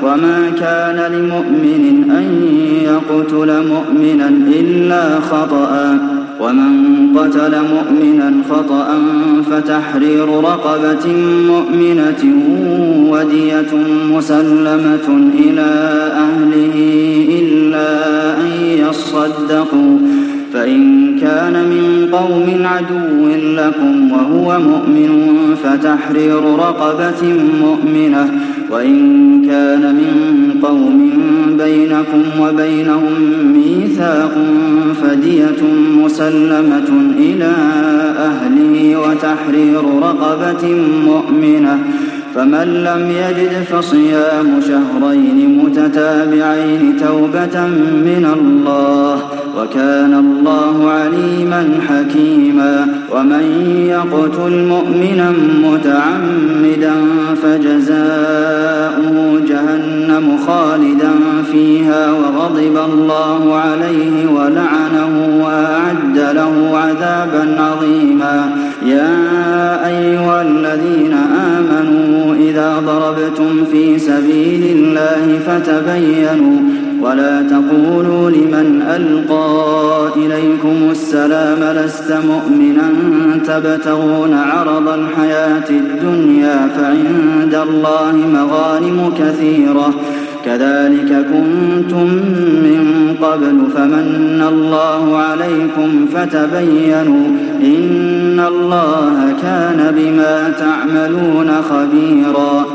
وما كان لمؤمن أن يقتل مؤمنا إلا خطأ ومن قتل مؤمنا خطأ فتحرير رقبة مؤمنة ودية مسلمة إلى أهله إلا أن يصدقوا فإن كان من قوم عدو لكم وهو مؤمن فتحرير رقبة مؤمنة وإن كان من قوم بينكم وبينهم ميثاق فدية مسلمة إلى أهله وتحرير رقبة مؤمنة فمن لم يجد فصيام شهرين متتابعين توبة من الله وكان الله عليما حكيما ومن يقتل مؤمنا متعمدا فجزاؤه جهنم خالدا فيها وغضب الله عليه ولعنه وأعد له عذابا عظيما يا أيها الذين آمنوا إذا ضربتم في سبيل الله فتبينوا ولا تقولوا لمن ألقى إليكم السلام لست مؤمنا تبتغون عرض الحياة الدنيا فعند الله مغانم كثيرة كذلك كنتم من قبل فمن الله عليكم فتبينوا إن الله كان بما تعملون خبيرا